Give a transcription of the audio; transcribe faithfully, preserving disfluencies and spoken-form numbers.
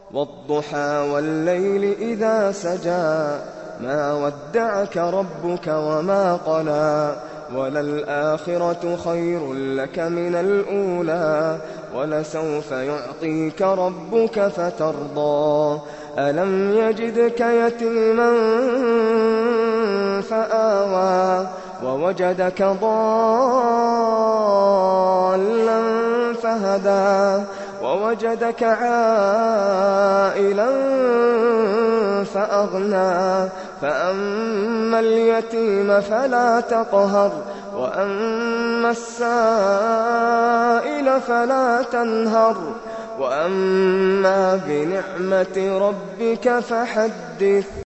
وَالضُّحَىٰ وَاللَّيْلِ إِذَا سَجَىٰ مَا وَدَّعَكَ رَبُّكَ وَمَا قَلَىٰ وَلَلْآخِرَةُ خَيْرٌ لَّكَ مِنَ الْأُولَىٰ وَلَسَوْفَ يُعْطِيكَ رَبُّكَ فَتَرْضَىٰ أَلَمْ يَجِدْكَ يَتِيمًا فَآوَىٰ وَوَجَدَكَ ضَالًّا فَهَدَىٰ وَوَجَدَكَ عَائِلًا فَأَغْنَىٰ فَأَمَّا الْيَتِيمَ فَلَا تَقْهَرْ وَأَمَّا السَّائِلَ فَلَا تَنْهَرْ وَأَمَّا بِنِعْمَةِ رَبِّكَ فَحَدِّثْ